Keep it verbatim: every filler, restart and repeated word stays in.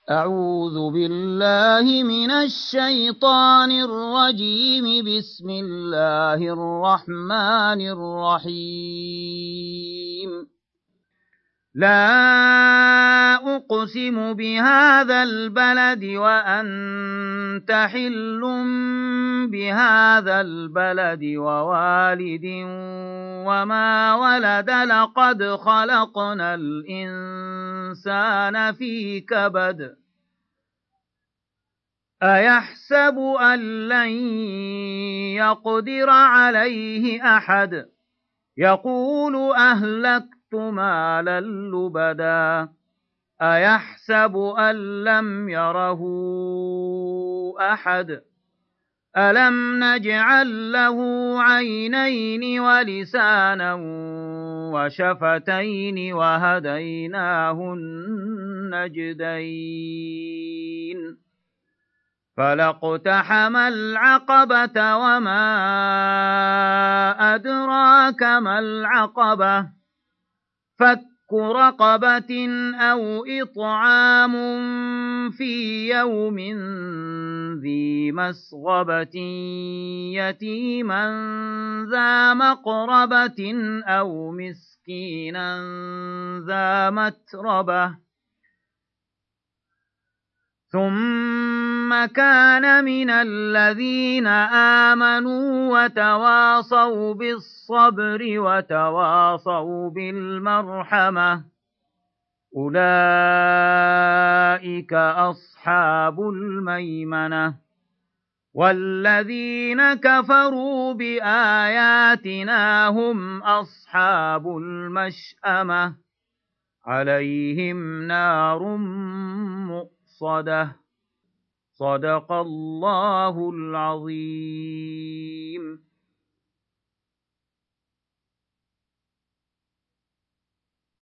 أعوذ بالله من الشيطان الرجيم. بسم الله الرحمن الرحيم. لا أقسم بهذا البلد وأنت حل بهذا البلد ووالد وما ولد. لقد خلقنا الإنسان في كبد. أيحسب أن لن يقدر عليه أحد. يقول أهلكت مالا لبدا. أيحسب أن لم يره أحد. ألم نجعل له عينين ولسانا وشفتين وهديناه النجدين. فلاقتحم العقبة وما أدراك ما العقبة. فك رقبة أو إطعام في يوم ذي مسغبة يتيما ذا مقربة أو مسكينا ذا متربة. ثم كان من الذين آمنوا وتواصوا بالصبر وتواصوا بالمرحمة. أولئك أصحاب الميمنة. والذين كفروا بآياتنا هم أصحاب المشأمة. عليهم نار مؤصدة. صدق الله العظيم.